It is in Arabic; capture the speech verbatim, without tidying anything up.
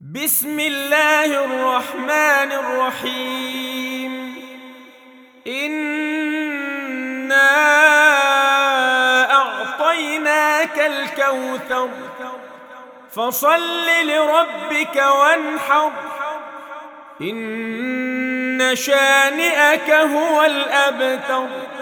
بسم الله الرحمن الرحيم. إنا أعطيناك الكوثر فصل لربك وانحر إن شانئك هو الأبتر.